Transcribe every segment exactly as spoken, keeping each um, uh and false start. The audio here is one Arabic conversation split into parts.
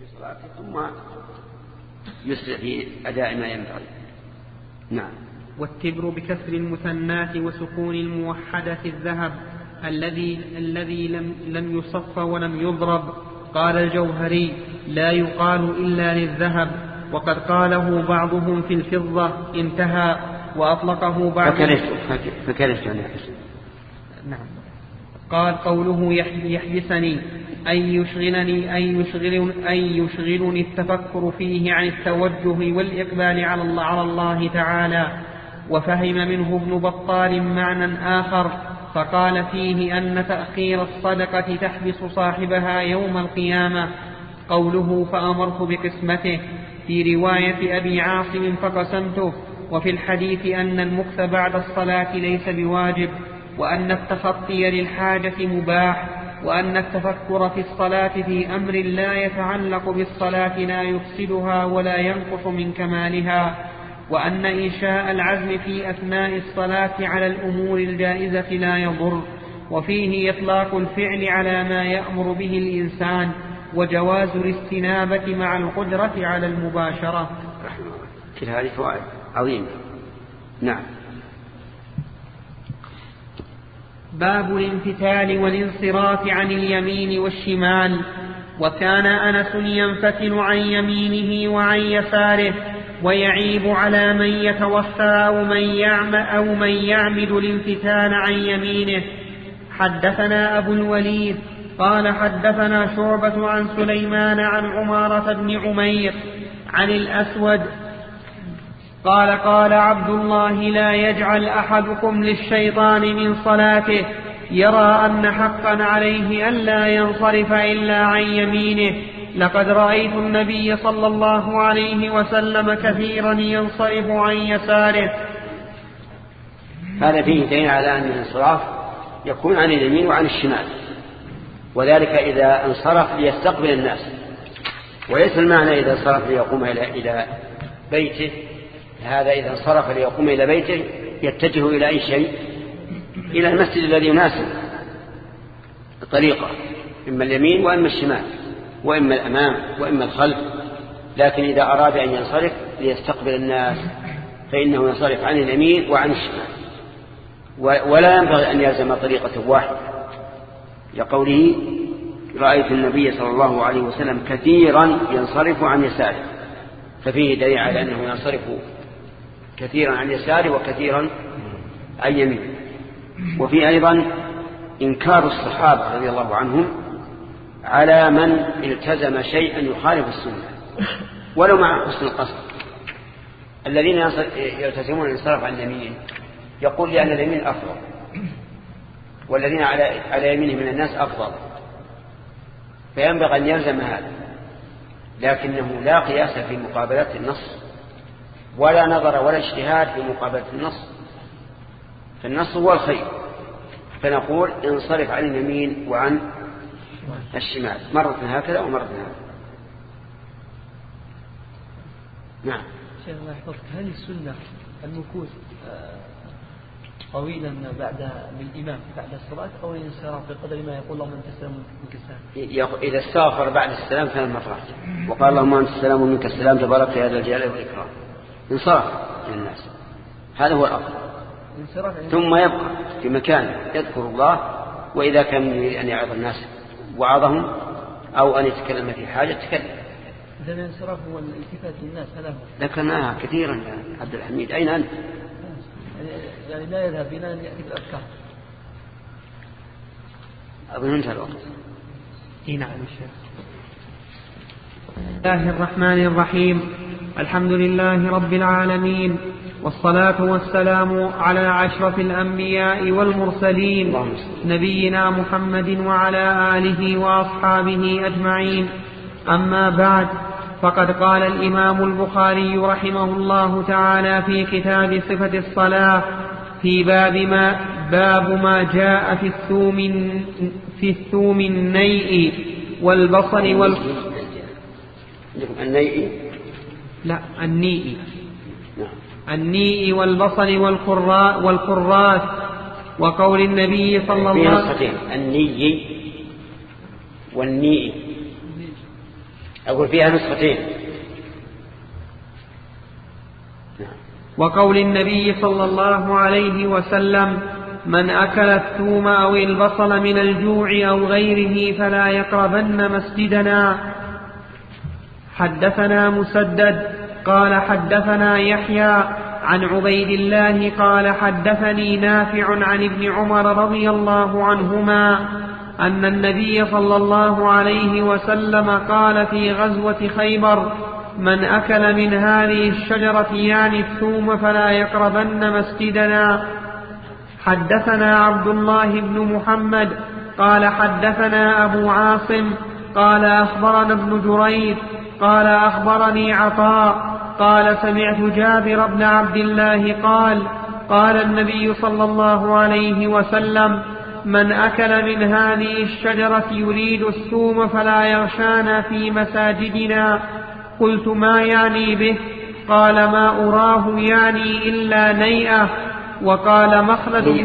ثم يسرع في أداء ما ينبغي. نعم. والتبر بكسر المثنات وسكون الموحدة الذهب الذي الذي لم, لم يصف ولم يضرب. قال الجوهري لا يقال إلا للذهب، وقد قاله بعضهم في الفضة. انتهى. وأطلقه بعض فكرهت نعم. قال قوله يحبسني أن يشغلني أن يشغلني, أن يشغلني التفكر فيه عن التوجه والإقبال على الله, على الله تعالى. وفهم منه ابن بطال معنى آخر فقال فيه أن تأخير الصدقة تحبس صاحبها يوم القيامة. قوله فأمرت بقسمته في رواية أبي عاصم فقسمته. وفي الحديث أن المكث بعد الصلاة ليس بواجب، وأن التخطي للحاجة مباح، وأن التفكر في الصلاة في أمر لا يتعلق بالصلاة لا يفسدها ولا ينقص من كمالها، وأن إنشاء العزم في أثناء الصلاة على الأمور الجائزة لا يضر. وفيه إطلاق الفعل على ما يأمر به الإنسان، وجواز الاستنابة مع القدرة على المباشرة. كل هذه فوائد عظيمة. نعم. باب الانفتال والانصراف عن اليمين والشمال. وكان أنس ينفتل عن يمينه وعن يساره ويعيب على من يتوفى أو من يعمد, أو من يعمد الانفتال عن يمينه. حدثنا أبو الوليد قال حدثنا شعبة عن سليمان عن عمارة بن عمير عن الأسود قال قال عبد الله لا يجعل أحدكم للشيطان من صلاته يرى أن حقا عليه ألا ينصرف إلا عن يمينه. لقد رأيت النبي صلى الله عليه وسلم كثيرا ينصرف عن يساره. هذا فيه دليل على أن الانصراف يكون عن اليمين وعن الشمال، وذلك إذا انصرف ليستقبل الناس، وليس المعنى إذا انصرف ليقوم إلى بيته. هذا إذا انصرف ليقوم إلى بيته يتجه إلى أي شيء، إلى المسجد الذي يناسب طريقة، إما اليمين وإما الشمال، وإما الأمام وإما الخلف. لكن إذا أراد أن ينصرف ليستقبل الناس فإنه ينصرف عن اليمين وعن الشمال، ولا ينبغي أن يلزم طريقة واحدة، لقوله رأيت النبي صلى الله عليه وسلم كثيرا ينصرف عن يساره، ففيه دليل على أنه ينصرف كثيرا عن يساره وكثيرا عن يمينه. وفي أيضا إنكار الصحابة رضي الله عنهم على من التزم شيئا يخالف السنة ولو مع حسن القصد. الذين يلتزمون الانصراف عن اليمين يقول لأن اليمين أفضل، والذين على على يمينه من الناس أفضل، فينبغي أن يلزم هذا، لكنه لا قياس في مقابلة النص، ولا نظر ولا اجتهاد في مقابلة النص، فالنص هو الخير، فنقول انصرف عن اليمين وعن الشمال، مرة هكذا ومرة هكذا. نعم. شيخ الله يحفظك، هل السنة المكوث طويلا بعد بالإمام بعد الصلاة أو الانصراف بقدر ما يقول اللهم أنت السلام ومنك السلام؟ إذا استغفر بعد السلام ثلاث مرات وقال اللهم أنت السلام ومنك السلام تبارك يا ذا الجلال والإكرام، انصرف للناس، هذا هو الأفضل. ثم يبقى في مكان يذكر الله، وإذا كان يريد أن يعظ الناس وعظهم أو أن يتكلم في حاجة تكلم. إذا الانصراف هو الالتفات للناس، هذا هو. ذكرناها كثيرا يا عبد الحميد. أين أنت؟ يعني لا يذهب بنا أن يأتي بالأفكار. أظن انتهى الوقت. إيه نعم الشيخ. بسم الله الرحمن الرحيم. الحمد لله رب العالمين، والصلاة والسلام على أشرف الأنبياء والمرسلين نبينا محمد وعلى آله وأصحابه أجمعين. أما بعد، فقد قال الإمام البخاري رحمه الله تعالى في كتاب صفة الصلاة في باب ما, باب ما جاء في الثوم, في الثوم النيء والبصل وال النيء لا النيء النيء والبصل والقراء والقراث، وقول النبي صلى الله عليه وسلم النيء والنيء أقول فيها نسختين. وقول النبي صلى الله عليه وسلم: من أكل الثوم أو البصل من الجوع أو غيره فلا يقربن مسجدنا. حدثنا مسدد قال حدثنا يحيى عن عبيد الله قال حدثني نافع عن ابن عمر رضي الله عنهما أن النبي صلى الله عليه وسلم قال في غزوة خيبر: من أكل من هذه الشجرة يعني الثوم فلا يقربن مسجدنا. حدثنا عبد الله بن محمد قال حدثنا أبو عاصم قال أخبرنا ابن جريج قال أخبرني عطاء قال سمعت جابر بن عبد الله قال: قال النبي صلى الله عليه وسلم: من أكل من هذه الشجرة يريد الثوم فلا يغشانا في مساجدنا. قلت: ما يعني به؟ قال: ما أراه يعني إلا نيئة. وقال مخلد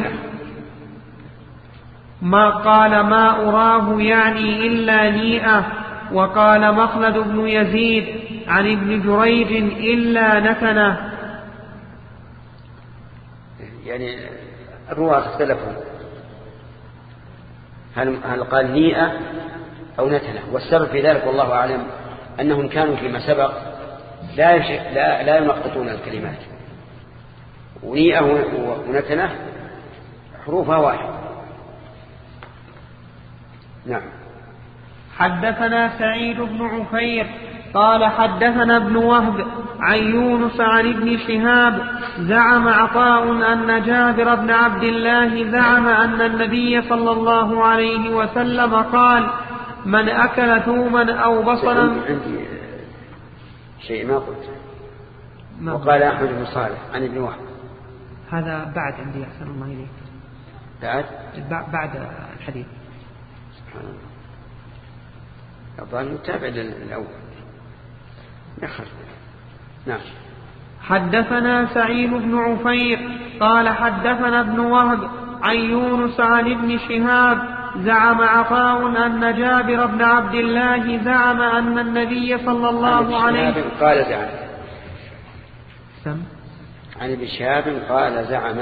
ما قال ما أراه يعني إلا نيئة. وقال مخلد بن يزيد عن ابن جريج إلا نتنه. يعني الرواة اختلفوا هل, هل قال نيئة أو نتنه، والسبب في ذلك والله أعلم أنهم كانوا فيما سبق لا, لا, لا ينقطون الكلمات، ونيئة ونتنه حروفها واحد. نعم. حدثنا سعيد بن عفير قال حدثنا ابن وهب عن يونس عن ابن شهاب زعم عطاء أن جابر بن عبد الله زعم أن النبي صلى الله عليه وسلم قال: من أكل ثوما أو بصلا. عندي شيء ما قلت. وقال أحمد بن صالح عن ابن وهب. هذا بعد عندي أحسن الله إليك. بعد بعد الحديث. سبحان الله. الظاهر متابع للأول. يخرج. نعم. حدثنا سعيد بن عفير قال حدثنا ابن وهب عن يونس عن ابن شهاب زعم عطاء أن جابر بن عبد الله زعم أن النبي صلى الله عليه وسلم قال زعم سم عن ابن شهاب قال زعم.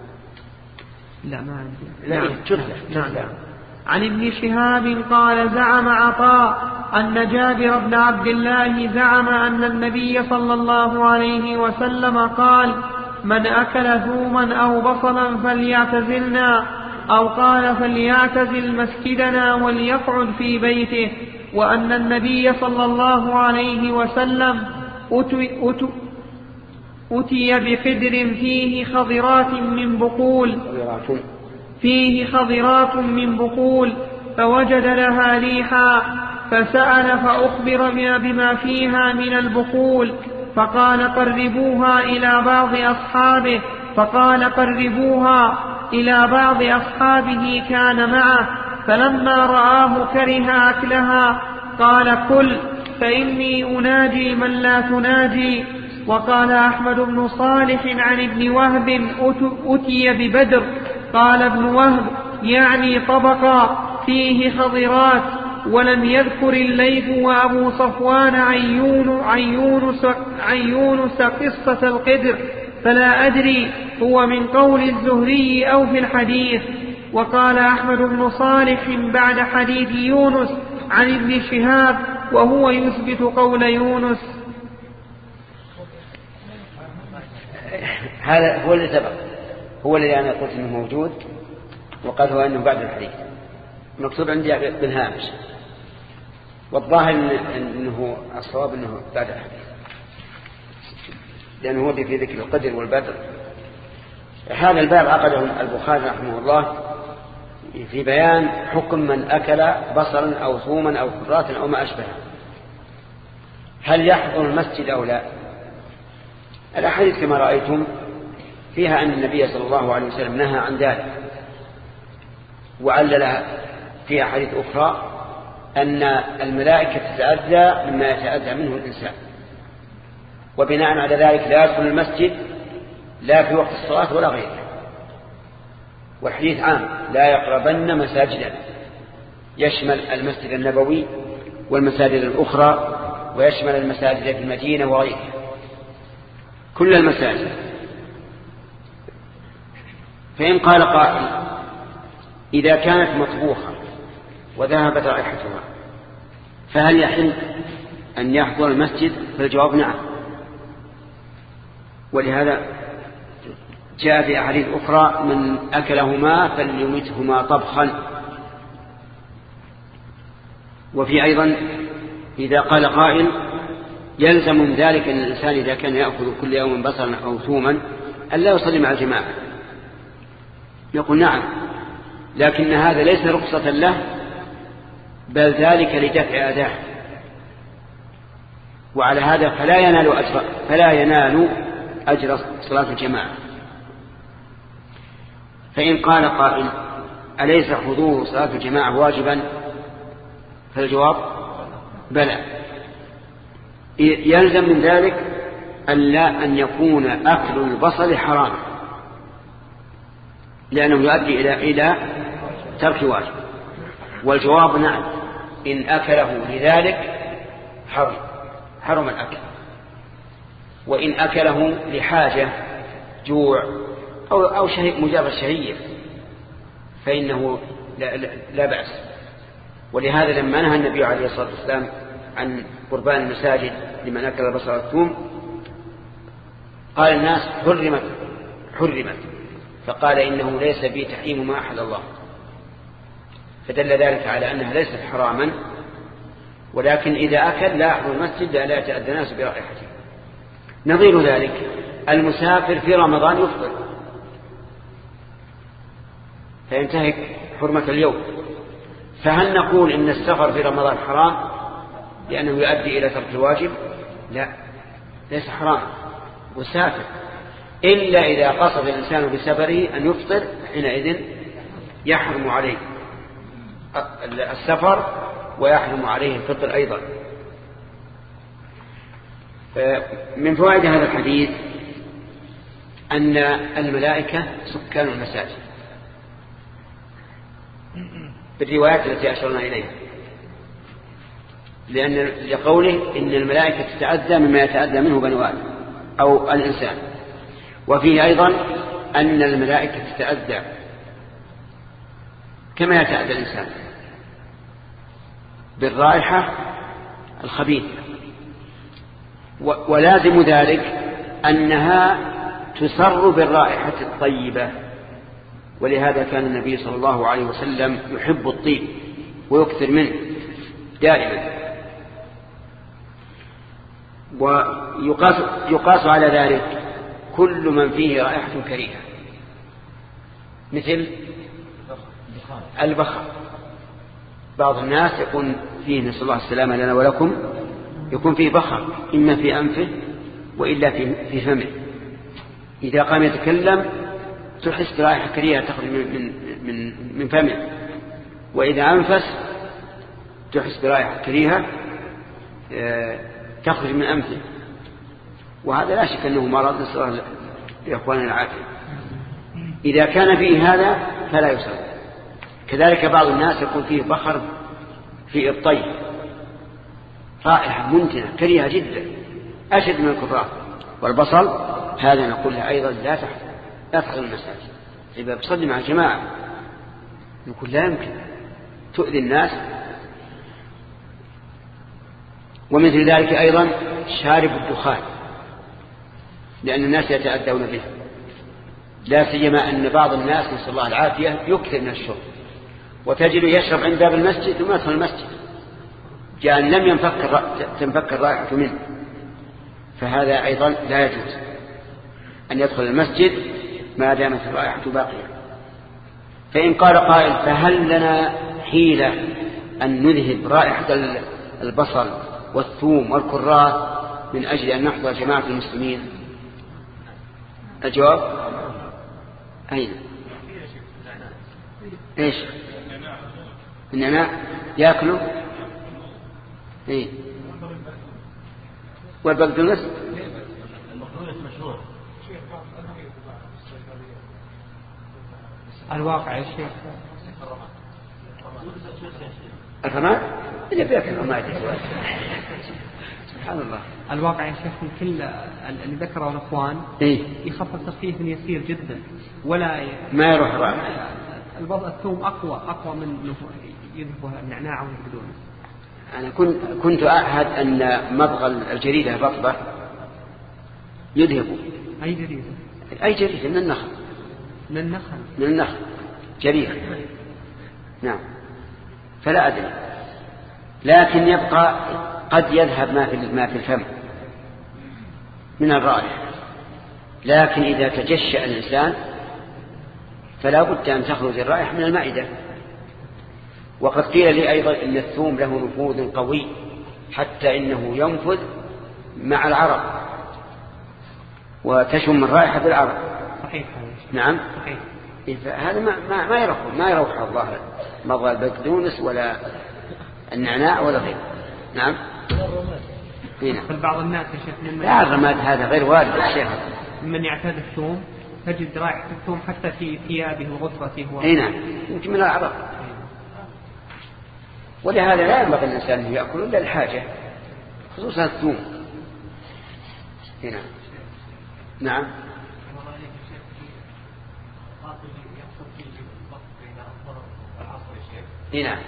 لا ما عندي. لا جهلة. نعم. نعم. عن ابن شهاب قال زعم عطاء أن جابر بن عبد الله زعم أن النبي صلى الله عليه وسلم قال: من أكل ثوما أو بصلا فليعتزلنا، أو قال فليعتزل مسجدنا وليقعد في بيته. وأن النبي صلى الله عليه وسلم أتي, أتي, أتي بخدر فيه خضرات من بقول فيه خضرات من بقول فوجد لها ريحا فسأل فأخبر بما فيها من البقول فقال: قربوها إلى بعض أصحابه فقال: قربوها إلى بعض أصحابه كان معه، فلما رآه كره أكلها قال: كل فإني أناجي من لا تناجي. وقال أحمد بن صالح عن ابن وهب: أتي ببدر. قال ابن وهب: يعني طبقا فيه خضرات. ولم يذكر الليث وأبو صفوان عن يونس عن يونس قصة القدر، فلا أدري هو من قول الزهري أو في الحديث. وقال أحمد بن صالح بعد حديث يونس عن ابن شهاب وهو يثبت قول يونس. هذا هو اللي سبق، هو اللي أنا قلت إنه موجود، وقال هو إنه بعد الحديث مكتوب عندي بالهامش، والظاهر إنه الصواب إنه بعد الحديث، لأنه هو في ذكر القدر والبدر. هذا الباب عقده البخاري رحمه الله في بيان حكم من أكل بصلا أو ثوما أو كرات أو ما أشبه، هل يحضر المسجد أو لا؟ الأحاديث كما رأيتم فيها أن النبي صلى الله عليه وسلم نهى عن ذلك، وعلل فيها حديث أخرى أن الملائكة تتأذى مما يتأذى منه الإنسان، وبناء على ذلك لا يدخل المسجد لا في وقت الصلاة ولا غيره. والحديث عام: لا يقربن مساجدنا، يشمل المسجد النبوي والمساجد الأخرى ويشمل المساجد في المدينة وغيرها، كل المساجد. فإن قال قائل إذا كانت مطبوخة وذهبت رائحتها فهل يحل أن يحضر المسجد؟ فالجواب نعم، ولهذا جاء في أحاديث أخرى من أكلهما فليمتهما طبخا. وفي أيضا إذا قال قائل يلزم من ذلك أن الإنسان إذا كان يأخذ كل يوم بصرا أو ثوما أن لا يصلي مع الجماعة، يقول نعم، لكن هذا ليس رخصة له، بل ذلك لدفع أذاه، وعلى هذا فلا ينال أجر فلا ينال أجر صلاة الجماعة. فإن قال قائل أليس حضور صلاة الجماعة واجبا؟ فالجواب بلى، يلزم من ذلك ألا أن يكون أكل البصل حرام، لأنه يؤدي إلى إلى ترك واجب. والجواب نعم، إن أكله لذلك حرم حرم الأكل، وإن أكله لحاجة جوع أو أو شيء مجرد شهية فإنه لا, لا, لا بأس. ولهذا لما نهى النبي عليه الصلاة والسلام عن قربان المساجد لمن أكل البصل والثوم قال الناس حرمت حرمت فقال إنه ليس بي تحريم ما أحل الله، فدل ذلك على أنها ليست حراما، ولكن إذا أكل لا يحضر المسجد لا يتأذى الناس برائحته. نظير ذلك المسافر في رمضان يفطر فينتهك حرمة اليوم، فهل نقول إن السفر في رمضان حرام لأنه يؤدي إلى ترك الواجب؟ لا، ليس حرام، مسافر، إلا إذا قصد الإنسان بسفره أن يفطر حينئذ يحرم عليه السفر ويحرم عليه الفطر أيضا. من فوائد هذا الحديث أن الملائكة سكان المساجد بالروايات التي أشرنا إليها، لأن لقوله إن الملائكة تتأذى مما يتأذى منه بنو آدم أو الإنسان. وفيه أيضا أن الملائكة تتأذى كما يتأذى الإنسان بالرائحة الخبيثة، ولازم ذلك أنها تسر بالرائحة الطيبة، ولهذا كان النبي صلى الله عليه وسلم يحب الطيب ويكثر منه دائما. ويقاس يقاس على ذلك كل من فيه رائحة كريهة مثل البخر. بعض الناس يكون فيه، نسأل الله السلامة لنا ولكم، يكون فيه بخر إما في أنفه وإلا في فمه، إذا قام يتكلم تحس برائحة كريهة تخرج من من من فمه، وإذا أنفس تحس برائحة كريهة تخرج من أنفه، وهذا لا شك أنه مرض، نسأل الله لإخواننا العافية. إذا كان فيه هذا فلا يصلي. كذلك بعض الناس يكون فيه بخر في الطيب، رائحة منتنة كريهة جدا أشد من الكفار. والبصل هذا نقول له أيضا لا تحضر لا تحضر المساجد، إذا بتصلي مع الجماعة نقول لا يمكن تؤذي الناس. ومثل ذلك أيضا شارب الدخان، لأن الناس يتأذون به، لا سيما أن بعض الناس نسأل الله العافية يكثر من الشرب، وتجد يشرب عند باب المسجد ثم يدخل المسجد جاء لم ينفك تنفك الرائحة منه، فهذا أيضا لا يجوز أن يدخل المسجد ما دامت الرائحة باقية. فإن قال قائل فهل لنا حيلة أن نذهب رائحة البصل والثوم والكراث من أجل أن نحضر جماعة المسلمين؟ الجواب أين؟ إيش؟ النعناع يأكلوا؟ إيه؟ والبقدونس؟ الواقع يا شيخ الرماد؟ اللي بيأكل الرماد سبحان الله. الواقع يا شيخ من كل اللي ذكره الأخوان إيه؟ يخفف تخفيف يسير جدا ولا ي... ما يروح رائحة. البضع الثوم أقوى أقوى من يذهبها النعناع والبقدونس. أنا كنت كنت أعهد أن مضغ الجريدة بطبة يذهب. أي جريدة؟ أي جريدة من النخل. من النخل. من النخل جريدة. نعم. فلا أدري، لكن يبقى قد يذهب ما في ما في الفم من الرائحة، لكن إذا تجشأ الإنسان فلا بد أن تخرج الرائحة من المعدة. وقد قيل لي أيضا إن الثوم له نفوذ قوي حتى إنه ينفذ مع العرق وتشم الرائحة بالعرق. صحيح. نعم. صحيح. هذا ما ما ما يروح ما يروح الظاهر مضغ البقدونس ولا النعناع ولا غيره. نعم. هنا بعض الناس يا شيخ من لا الرماد هذا غير وارد يا شيخ. من يعتاد الثوم تجد رائحة الثوم حتى في ثيابه وغطرته. هنا يمكن من العرق. ولهذا لا ينبغي الإنسان أن يأكل إلا الحاجة، خصوصا الثوم. هنا. نعم. هنا.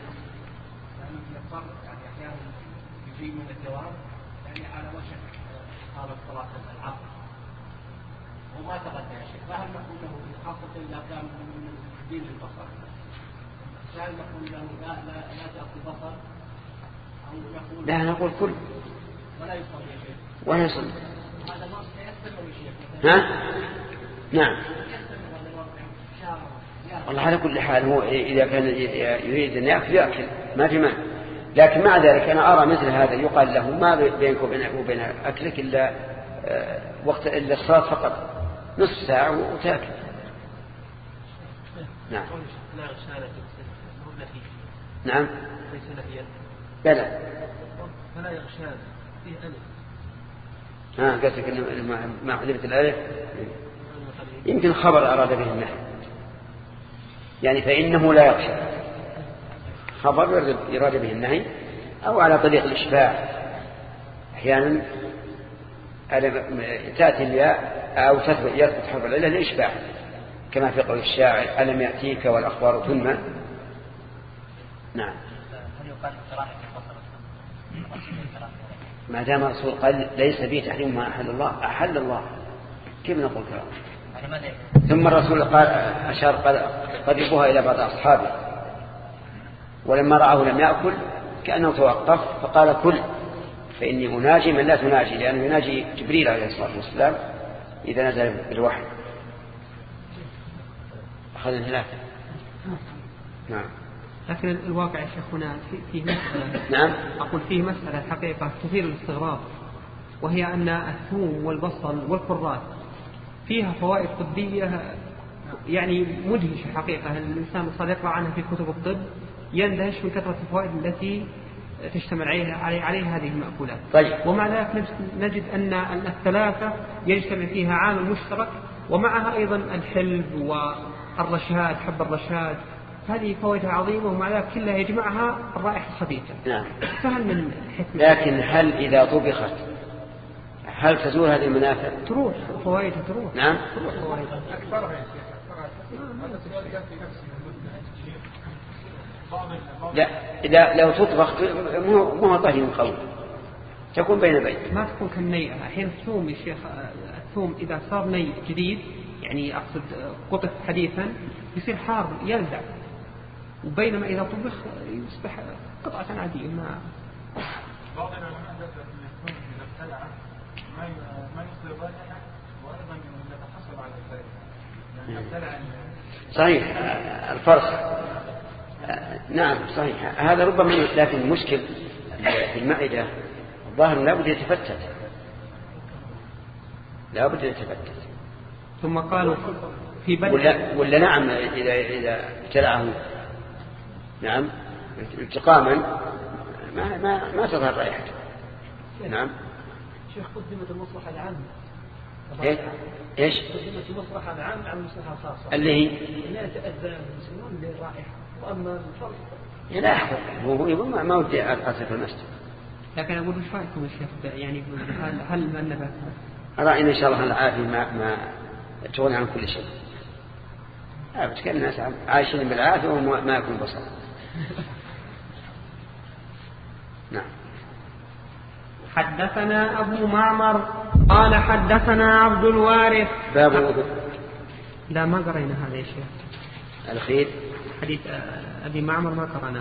يجي من الدوام يعني على وشك قامت صلاة العصر وما تغدى يا شيخ، فهل نقول له خاصة إذا كان من دين البصر، هل نقول له لا لا لا تأكل بصر أو نقول لا نقول كل ولا يصلي يا شيخ ولا يصلي؟ هذا ما يستمر يا شيخ. ها؟ نعم. والله على كل حال هو إذا كان يريد أن يأكل يأكل ما في مانع، لكن مع ذلك أنا أرى مثل هذا يقال له ما بينك وبين أكلك إلا وقت إلا الصلاة فقط نصف ساعة وتأكل. نعم. نعم. بلى. فلا يغشى فيه ألف. ها قصدك إنه مع حذفة الألف يمكن خبر أراد به النحو، يعني فإنه لا يغشى خبر يراد به النهي، أو على طريق الإشباع أحيانا تأتي الياء أو يثبت حرف العلة للإشباع كما في قول الشاعر ألم يأتيك والأخبار تنمى. نعم. ما دام الرسول قال ليس بي تحريم ما أحل الله أحل الله، كيف نقول كلام؟ ثم الرسول قال أشار قربوها إلى بعض أصحابه ولما رآه لم يأكل كأنه توقف فقال كل فإني أناجي من لا تناجي، لأنه يناجي جبريل عليه الصلاة والسلام إذا نزل بالوحي. أخذ الثلاثة. نعم. لكن الواقع يا شيخ هنا فيه مسألة. نعم. أقول فيه مسألة حقيقة تثير الاستغراب، وهي أن الثوم والبصل والكرات فيها فوائد طبية يعني مدهشة حقيقة. الإنسان صار يقرأ عنها في كتب الطب يندهش من كثرة الفوائد التي تشتمل عليها عليها هذه المأكولات. طيب. ومع ذلك نجد أن الثلاثة يجتمع فيها عامل مشترك، ومعها أيضا الحلب والرشاد حب الرشاد، هذه فوائدها عظيمة ومع ذلك كلها يجمعها الرائحة الخبيثة. نعم. فهل من حكمة؟ لكن هل إذا طبخت هل تزول هذه المنافع؟ تروح فوائدها تروح. نعم. تروح فوائدها. أكثرها يا شيخ لا إذا لو تطبخ مو هو طهي قوي تكون بين بين ما تكون كالنية. الحين الثوم يا شيخ الثوم إذا صار ني جديد يعني أقصد قطف حديثا يصير حار يلزع، وبينما إذا طبخ يصبح قطعة عادية. ما بعض العلماء ذكر أن الثوم إذا ابتلع ما ما يصير رائحة وأيضا يتحصل على الفائدة يعني ابتلع. صحيح الفرخ. نعم صحيح هذا ربما، لكن المشكل في المعدة الظاهر لابد يتفتت لابد يتفتت. ثم قالوا في بدء ولا, ولا نعم إذا إذا ابتلعه نعم التقاما ما ما ما تظهر رائحته. نعم. شيخ قدمت المصلحة العامة. إيه؟ إيش؟ قدمت المصلحة العامة على المصلحة الخاصة. اللي هي؟ لا يتأذى المسلمون بالرائحة. وأما الفرق لا أحفظ هو يقول ما ودي أقصد في المسجد. لكن أقول إيش رأيكم يا شيخ يعني هل هل النبات رأينا إن شاء الله العافية ما ما تغني عن كل شيء. كان الناس عايشين بالعافية وما يكون بصر. نعم. حدثنا أبو معمر قال حدثنا عبد الوارث. باب لا ما قرينا هذا يا شيخ. الخير حديث أبي معمر ما قرأناه.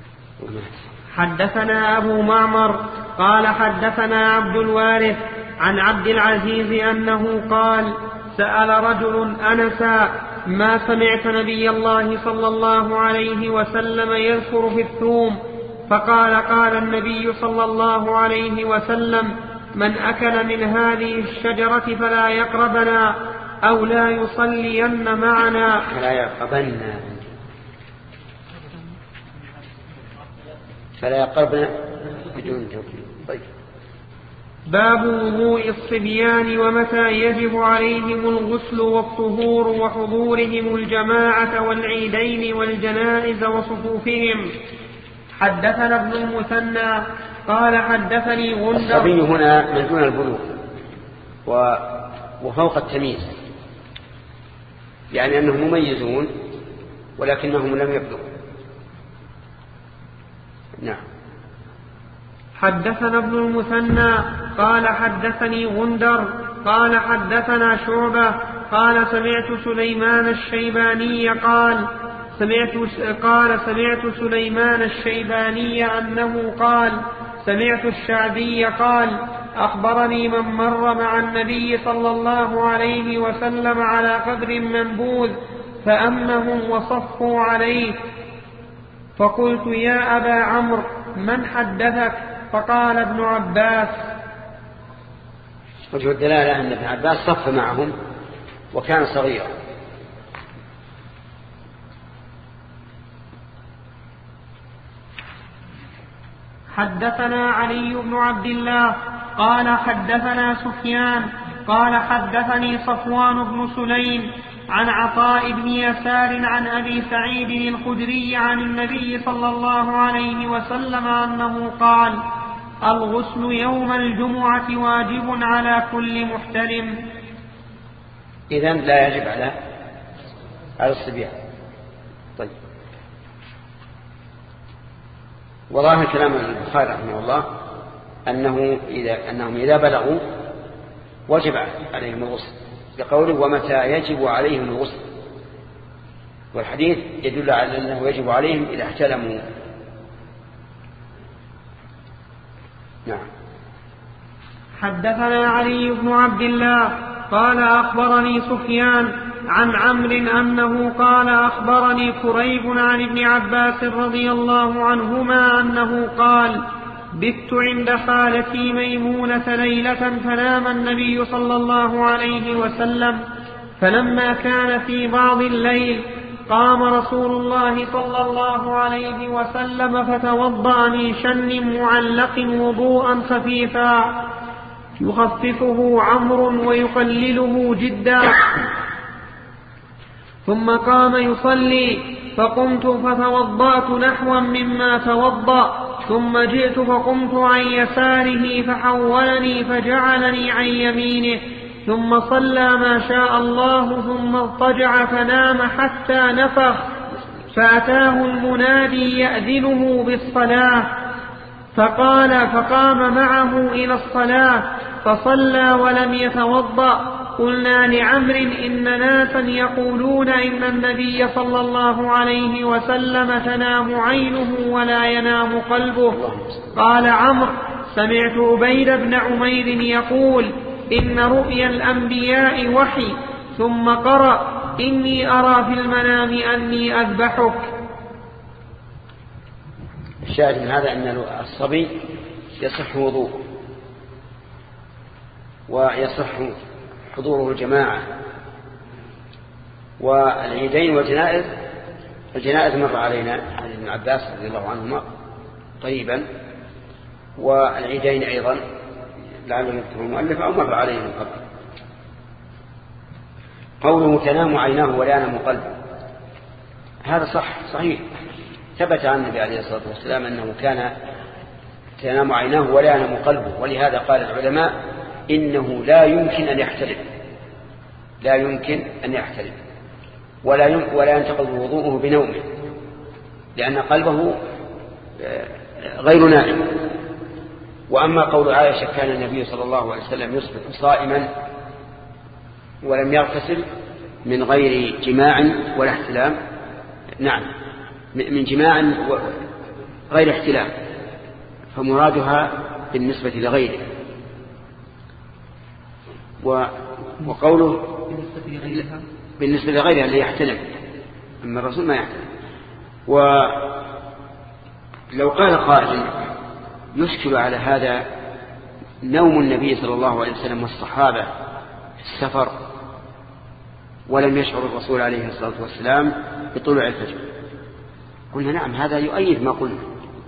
حدثنا أبو معمر قال حدثنا عبد الوارث عن عبد العزيز أنه قال سأل رجل أنسا ما سمعت نبي الله صلى الله عليه وسلم يذكر في الثوم، فقال قال النبي صلى الله عليه وسلم من أكل من هذه الشجرة فلا يقربنا أو لا يصلين معنا. فلا يقربنا فلا يقربنا بدون توكيد. طيب. باب وضوء الصبيان ومتى يجب عليهم الغسل والطهور وحضورهم الجماعة والعيدين والجنائز وصفوفهم. حدثنا ابن المثنى قال حدثني غندر. الصبي هنا من دون البلوغ وفوق التمييز، يعني أنهم مميزون ولكنهم لم يبلغوا. نعم. حدثنا ابن المثنى قال حدثني غندر قال حدثنا شعبة قال سمعت سليمان الشيباني قال سمعت قال سمعت سليمان الشيباني أنه قال سمعت الشعبي قال أخبرني من مر مع النبي صلى الله عليه وسلم على قبر منبوذ فأمهم وصفوا عليه، فقلت يا أبا عمرو من حدثك؟ فقال ابن عباس. وجه الدلالة أن ابن عباس صف معهم وكان صغيرا. حدثنا علي بن عبد الله قال حدثنا سفيان قال حدثني صفوان بن سليم عن عطاء بن يسار عن أبي سعيد الخدري عن النبي صلى الله عليه وسلم أنه قال الغسل يوم الجمعة واجب على كل محتلم. إذن لا يجب على على الصبيان. طيب. وظاهر كلام البخاري رحمه الله أنه إذا أنهم إذا بلغوا وجب عليهم الغسل، لقوله ومتى يجب عليهم الغسل، والحديث يدل على أنه يجب عليهم إذا احتلموا. نعم. حدثنا علي بن عبد الله قال أخبرني سفيان عن عمرو أنه قال أخبرني كريب عن ابن عباس رضي الله عنهما أنه قال بت عند خالتي ميمونة ليلة فنام النبي صلى الله عليه وسلم، فلما كان في بعض الليل قام رسول الله صلى الله عليه وسلم فتوضأ من شن معلق وضوءا خفيفا يخففه عمرو ويقلله جدا، ثم قام يصلي فقمت فتوضأت نحوا مما توضأ، ثم جئت فقمت عن يساره فحولني فجعلني عن يمينه، ثم صلى ما شاء الله ثم اضطجع فنام حتى نفخ، فأتاه المنادي يأذنه بالصلاة فقال فقام معه إلى الصلاة فصلى ولم يتوضأ. قلنا لعمر إن ناسا يقولون إن النبي صلى الله عليه وسلم تنام عينه ولا ينام قلبه. قال عمرو سمعت عبيد بن عمير يقول إن رؤيا الأنبياء وحي، ثم قرأ إني أرى في المنام أني أذبحك. الشاهد من هذا أن الصبي يصح وضوء ويصح حضوره الجماعة والعيدين والجنائز. الجنائز مر علينا عن ابن عباس رضي الله عنهما طيبا، والعيدين أيضا لعله يذكر المؤلف أو مر علينا من قبل. قوله تنام عيناه ولا ينام قلبه هذا صح صحيح، ثبت عن النبي عليه الصلاة والسلام أنه كان تنام عيناه ولا ينام قلبه. ولهذا قال العلماء إنه لا يمكن أن يحتلم لا يمكن أن يحتلم ولا يمكن ولا ينتقض وضوءه بنومه، لأن قلبه غير نائم. وأما قول عائشة كان النبي صلى الله عليه وسلم يصبح صائما ولم يغتسل من غير جماع ولا احتلام، نعم من جماع غير احتلام، فمرادها بالنسبة لغيره. وقوله بالنسبة لغيرها اللي يحتلم، أما الرسول ما يحتلم. ولو قال قائل يشكل على هذا نوم النبي صلى الله عليه وسلم والصحابة في السفر ولم يشعر الرسول عليه الصلاة والسلام بطلوع الفجر، قلنا نعم هذا يؤيد ما قلنا،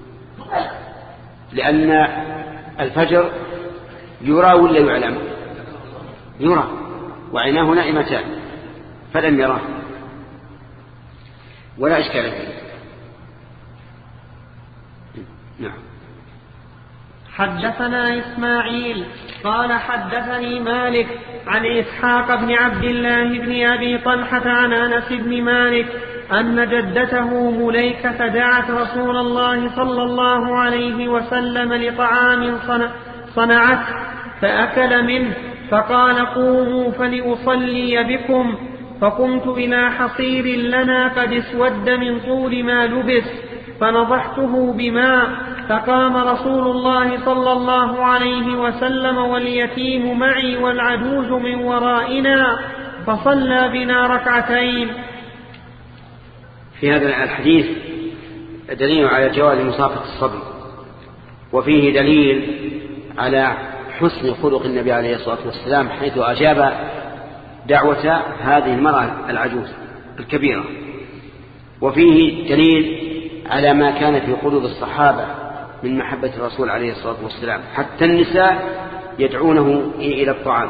لأن الفجر يرى ولا يعلم؟ يرى، وعيناه نائمتان فلم يراه ولا إشكال فيه. نعم. حدثنا إسماعيل قال حدثني مالك عن إسحاق بن عبد الله بن أبي طلحة عن أنس بن مالك أن جدته مليكة دعت رسول الله صلى الله عليه وسلم لطعام صنعته فأكل منه فقال قوموا فلأصلي بكم، فقمت إلى حصير لنا قد اسود من طول ما لبس فنضحته بماء، فقام رسول الله صلى الله عليه وسلم واليتيم معي والعجوز من ورائنا فصلى بنا ركعتين. في هذا الحديث دليل على جواز مصافحة الصبي، وفيه دليل على حسن خلق النبي عليه الصلاة والسلام حيث أجاب دعوة هذه المرأة العجوز الكبيرة، وفيه دليل على ما كان في قلوب الصحابة من محبة الرسول عليه الصلاة والسلام، حتى النساء يدعونه إلى الطعام.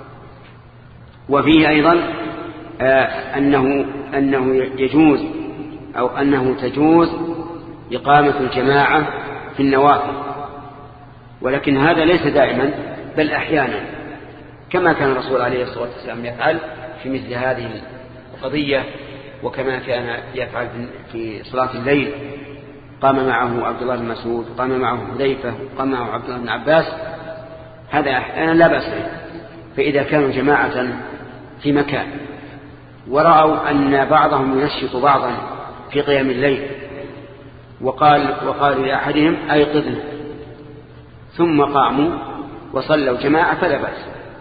وفيه أيضا آه أنه, أنه يجوز أو أنه تجوز إقامة الجماعة في النوافل، ولكن هذا ليس دائما بل أحيانا، كما كان الرسول عليه الصلاة والسلام يفعل في مثل هذه القضية، وكما كان يفعل في صلاة الليل، قام معه عبد الله بن مسعود، قام معه حذيفة، قام معه عبد الله بن عباس، هذا أحيانا لا بأس به. فإذا كانوا جماعة في مكان ورأوا أن بعضهم ينشط بعضا في قيام الليل وقال وقالوا لأحدهم أيقظنا، ثم قاموا وصلوا جماعة فلا بأس.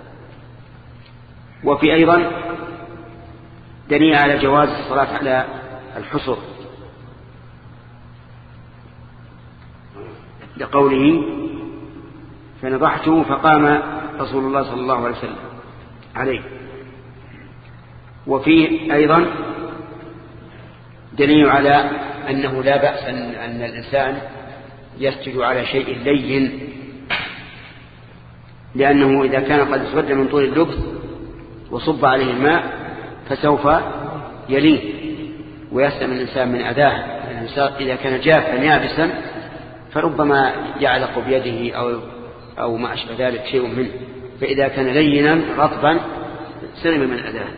وفي أيضا دليل على جواز الصلاة على الحصر لقوله فنضحته فقام رسول الله صلى الله عليه وسلم عليه. وفيه أيضا دليل على أنه لا بأس أن, أن الإنسان يسجد على شيء لين، لأنه إذا كان قد اسود من طول اللبس وصب عليه الماء فسوف يلين ويسلم الإنسان من أذاه. الإنسان إذا كان جافا يابسا فربما يعلق بيده أو, أو ما أشبه ذلك شيء منه، فإذا كان لينا رطبا سلم من أذاه.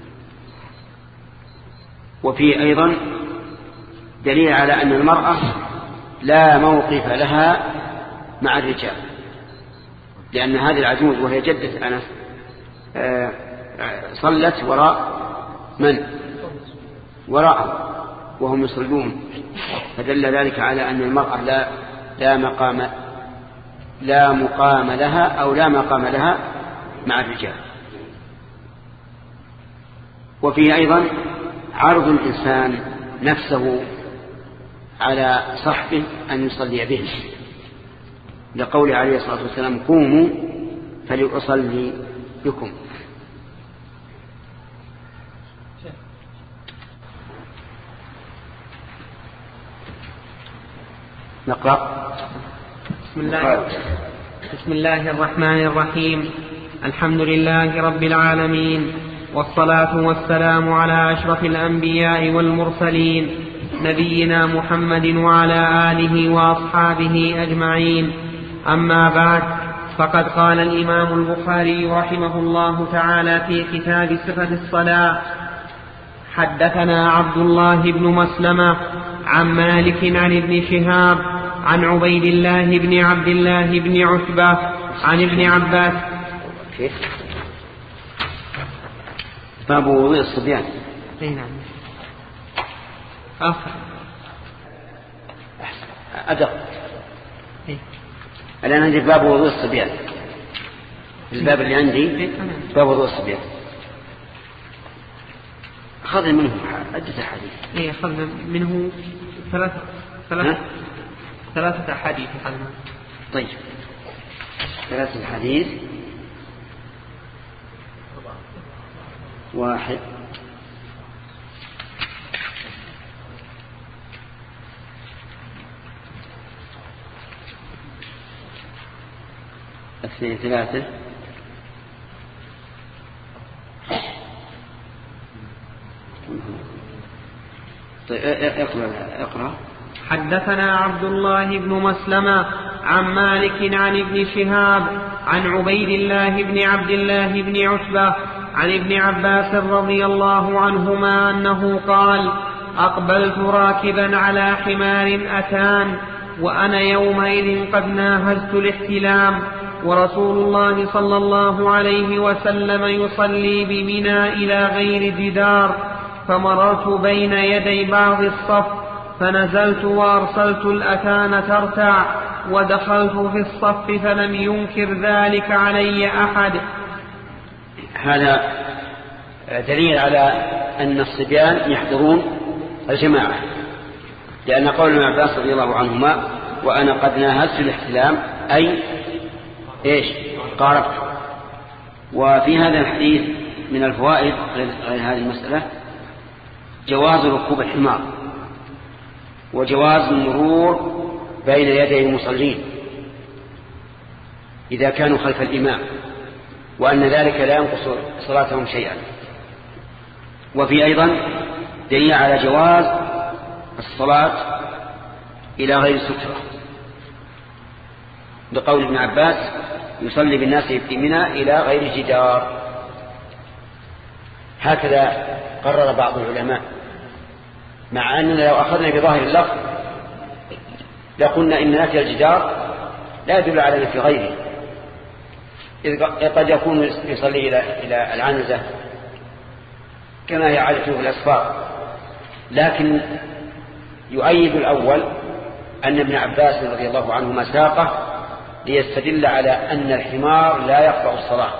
وفي أيضا دليل على أن المرأة لا موقف لها مع الرجال، لأن هذه العجوز وهي جدة أنس صلت وراء من؟ وراءه وهم يصلون، فدل ذلك على أن المرأة لا لا مقام لا مقام لها أو لا مقام لها مع الرجال. وفيه أيضا عرض الإنسان نفسه على صحبه أن يصلي به، لقول عليه الصلاة والسلام قوموا فلأصلي بكم. نقرأ. بسم الله, بسم الله الرحمن الرحيم. الحمد لله رب العالمين، والصلاة والسلام على أشرف الأنبياء والمرسلين نبينا محمد وعلى آله وأصحابه أجمعين. أما بعد، فقد قال الإمام البخاري رحمه الله تعالى في كتاب صفة الصلاة: حدثنا عبد الله بن مسلمة عن مالك عن ابن شهاب عن عبيد الله بن عبد الله بن عتبة عن ابن عباس. باب وضوء الصبيان. اي نعم. آخر أدق. الآن عندي باب وضوء الصبيان. الباب اللي عندي باب وضوء الصبيان. أخذنا منه عدة أحاديث. إيه أخذنا منه ثلاثة ثلاثة ثلاثة أحاديث أخذنا. طيب ثلاثة أحاديث. واحد اثنين ثلاثة طيب اقرأ اقرأ. حدثنا عبد الله بن مسلمة عن مالك عن ابن شهاب عن عبيد الله بن عبد الله بن عتبة عن ابن عباس رضي الله عنهما أنه قال: أقبلت راكبا على حمار أتان وأنا يومئذ قد ناهزت الاحتلام، ورسول الله صلى الله عليه وسلم يصلي بمنى إلى غير جدار، فمررت بين يدي بعض الصف فنزلت وأرسلت الأتان ترتع، ودخلت في الصف فلم ينكر ذلك علي أحد. هذا دليل على أن الصبيان يحضرون الجماعة، لأن قول ابن عباس رضي الله عنهما: وأنا قد ناهزت الاحتلام، أي إيش؟ قاربت. وفي هذا الحديث من الفوائد غير هذه المسألة جواز ركوب الحمار، وجواز المرور بين يدي المصلين إذا كانوا خلف الإمام، وأن ذلك لا ينقص صلاتهم شيئا. وفي أيضا دليل على جواز الصلاة إلى غير سترة، بقول ابن عباس: يصلي بالناس في منى إلى غير جدار. هكذا قرر بعض العلماء، مع أننا لو أخذنا بظاهر اللفظ لقلنا إن نفي الجدار لا يدل على نفي غيره، إذ قد يكون يصلي إلى إلى العنزة كما هي عادته في الأسفار. لكن يؤيد الأول أن ابن عباس رضي الله عنهما ساقه ليستدل على أن الحمار لا يقطع الصلاة،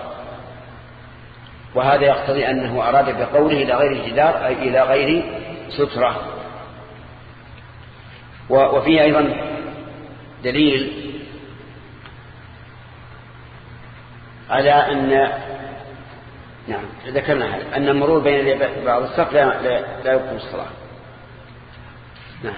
وهذا يقتضي أنه أراد بقوله إلى غير الجدار أي إلى غير سترة. وفيه أيضا دليل على أن نعم ذكرنا هذا أن المرور بين بعض الصف لا, لا يقوم الصلاة. نعم.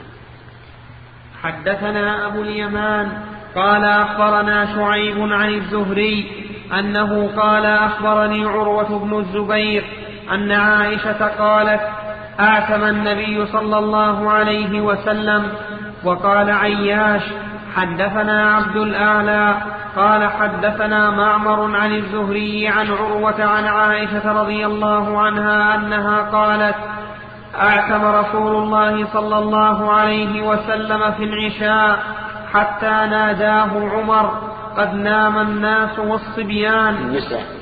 حدثنا أبو اليمان قال أخبرنا شعيب عن الزهري أنه قال: أخبرني عروة بن الزبير أن عائشة قالت: أعتم النبي صلى الله عليه وسلم. وقال عياش: حدثنا عبد الأعلى قال: حدثنا معمر عن الزهري عن عروة عن عائشة رضي الله عنها أنها قالت: أعتم رسول الله صلى الله عليه وسلم في العشاء حتى ناداه عمر: قد نام الناس والصبيان.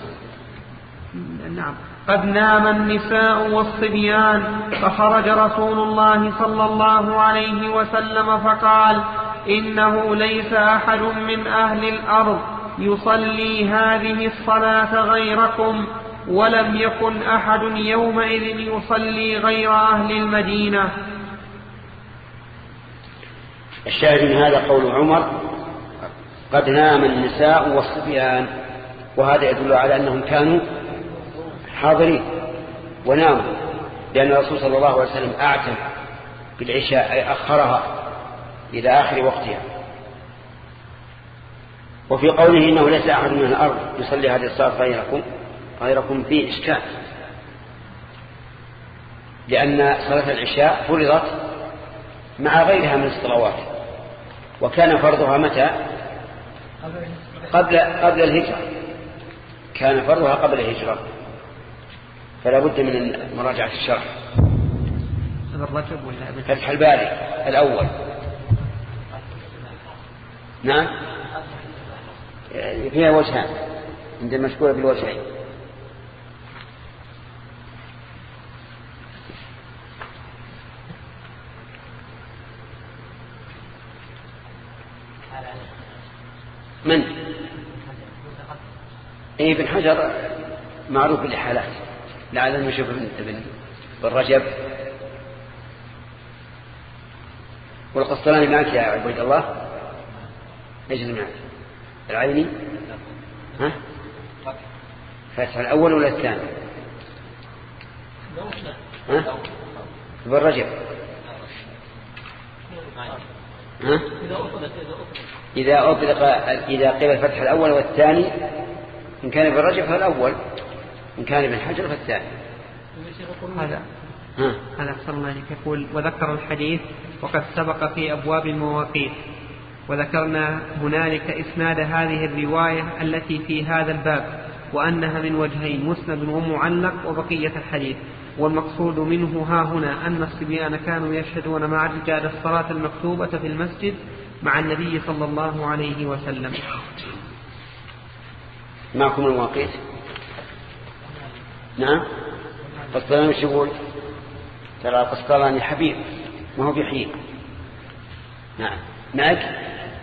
نعم. قد نام النساء والصبيان، فخرج رسول الله صلى الله عليه وسلم فقال: إنه ليس أحد من أهل الأرض يصلي هذه الصلاة غيركم، ولم يكن أحد يومئذ يصلي غير أهل المدينة. الشاهد من هذا قول عمر: قد نام النساء والصبيان، وهذا يدل على أنهم كانوا حاضرين وناموا، لأن الرسول صلى الله عليه وسلم أعتم بالعشاء أي أخرها إلى آخر وقتها. وفي قوله إنه ليس أحد من الأرض يصلي هذه الصلاة غيركم غيركم فيه إشكال، لأن صلاة العشاء فرضت مع غيرها من الصلوات. وكان فرضها متى؟ قبل قبل الهجرة، كان فرضها قبل الهجرة، فلا بد من مراجعة الشرح. فتح الباري الأول. نعم فيها وجهان عند المشكورة بالوجهين. من؟ اي ابن حجر معروف بالإحالات، لعلنا نشوف ابن بالرجب. والقسطلاني معك يا عبد الله؟ ايش معك؟ العيني؟ ها؟ فتح الأول ولا الثاني؟ ها؟ بالرجب. ها؟ إذا أطلق إذا قيل الفتح الأول والثاني، إن كان بالرجب فالأول، إن كان بالحجر فالثاني. هذا هذا أحسن الله عليك. يقول وذكر الحديث وقد سبق في أبواب المواقيت، وذكرنا هنالك إسناد هذه الرواية التي في هذا الباب، وأنها من وجهين، مسند ومعلق، وبقية الحديث. والمقصود منه ها هنا أن الصبيان كانوا يشهدون مع الرجال الصلاة المكتوبة في المسجد مع النبي صلى الله عليه وسلم. معكم المواقيت؟ نعم. قسطلاني مش يقول؟ ترى قسطلاني حبيب ما هو بحيب. نعم معك.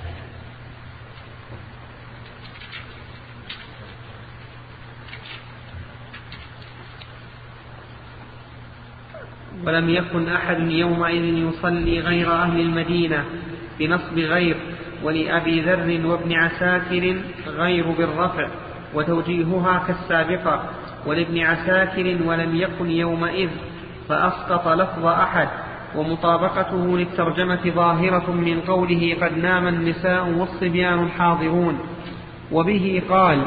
ولم يكن أحد يومئذ يصلي غير أهل المدينة بنصب غير، ولأبي ذر وابن عساكر غير بالرفع، وتوجيهها كالسابقة. ولابن عساكر ولم يكن يومئذ، فأسقط لفظ أحد، ومطابقته للترجمة ظاهرة من قوله قد نام النساء والصبيان الحاضرون. وبه قال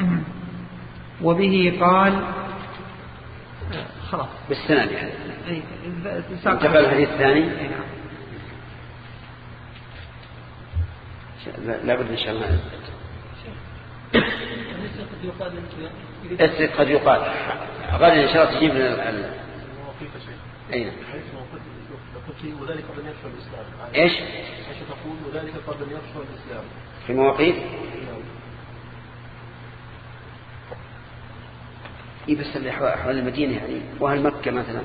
وبه قال خلاص بالسند يعني انتقل الحديث الثاني. لا بد إن شاء الله السد قد يقال غدا إن شاء الله تجيب لنا ال... أين وذلك قبل أن يدخل الإسلام. إيش؟ إيش تقول وذلك قبل أن يدخل الإسلام في مواقيت؟ إيه بس اللي حول المدينة يعني، وهل مكة مثلا؟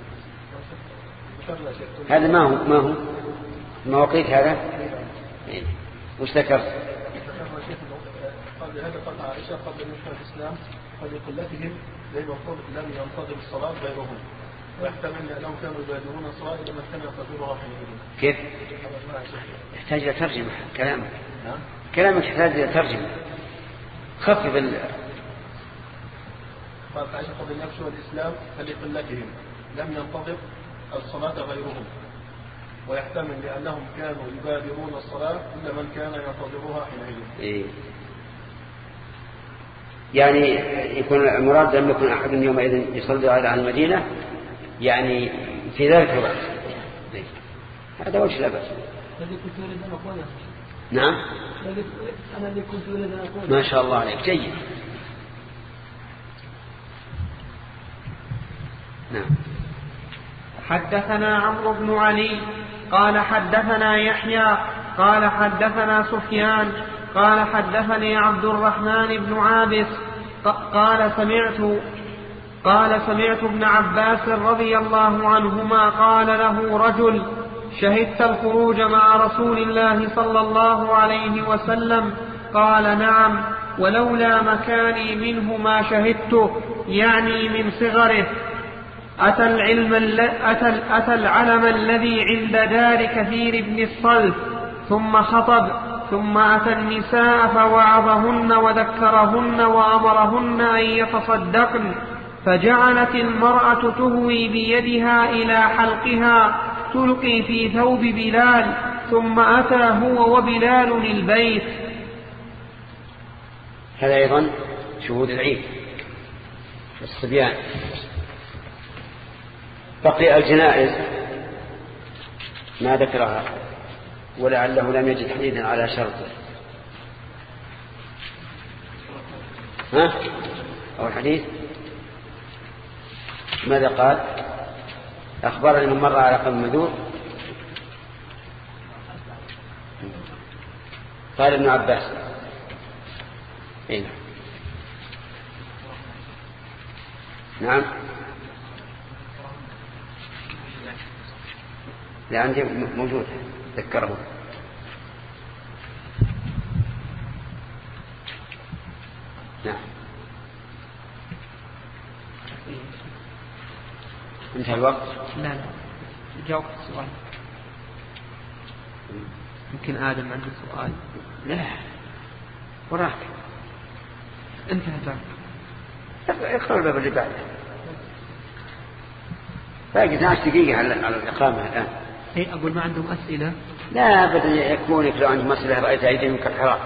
هذا ما هو ما هو المواقيت هذا؟ إيه. وش ذكرت؟ قبل هذا قال عائشة قبل أن يدخل الإسلام فلقلتهم لم ينتظر لم ينتظر الصلاة غيرهم، ويحتمل أنهم كانوا يبادرون الصلاة إذا ما كان ينتظرها حينئذ. كيف؟ يحتاج إلى ترجمة كلامك. نعم. كلامك يحتاج إلى ترجمة. خفف ال. قال عائشة قبل أن يدخل الإسلام فلقلتهم لم ينتظر الصلاة غيرهم، ويحتمل لأنهم كانوا يبادرون الصلاة إلا من كان ينتظرها حينئذ. إيه. يعني يكون المراد لم يكن أحد يومئذ يصلي على المدينة، يعني في ذلك الوقت. هذا وجه لا بأس. نعم. أنا اللي كنت أريد أن أقول. ما شاء الله عليك جيد. نعم. حدثنا عمرو بن علي قال حدثنا يحيى قال حدثنا سفيان قال حدثني عبد الرحمن بن عابس قال سمعت قال سمعت ابن عباس رضي الله عنهما قال له رجل شهدت الخروج مع رسول الله صلى الله عليه وسلم؟ قال نعم، ولولا مكاني منه ما شهدته، يعني من صغره. أتى, العلم أتى, أتى العلم الذي عند دار كثير بن الصلت ثم خطب، ثم أتى النساء فوعظهن وذكرهن وأمرهن أن يتصدقن، فجعلت المرأة تهوي بيدها إلى حلقها تلقي في ثوب بلال، ثم أتى هو وبلال البيت. هذا أيضا شهود العيد الصبيان. بقي الجنائز ما ذكرها ولعله لم يجد حديثا على شرطه. ها أو الحديث ماذا قال؟ أخبرني من مر على قوم مذور قال ابن عباس. إيه؟ نعم لا عندي موجود ذكره. نعم انتهى الوقت. لا لا جاوب السؤال. يمكن آدم عنده سؤال. لا وراك انتهى الباب. اقرأ الباب اللي بعده. باقي اثنتي عشرة دقيقة على الإقامة الآن. اي أقول ما عندهم أسئلة. لا أبدا يكونك لو عندهم أسئلة رأيت أيديهم كالحرام.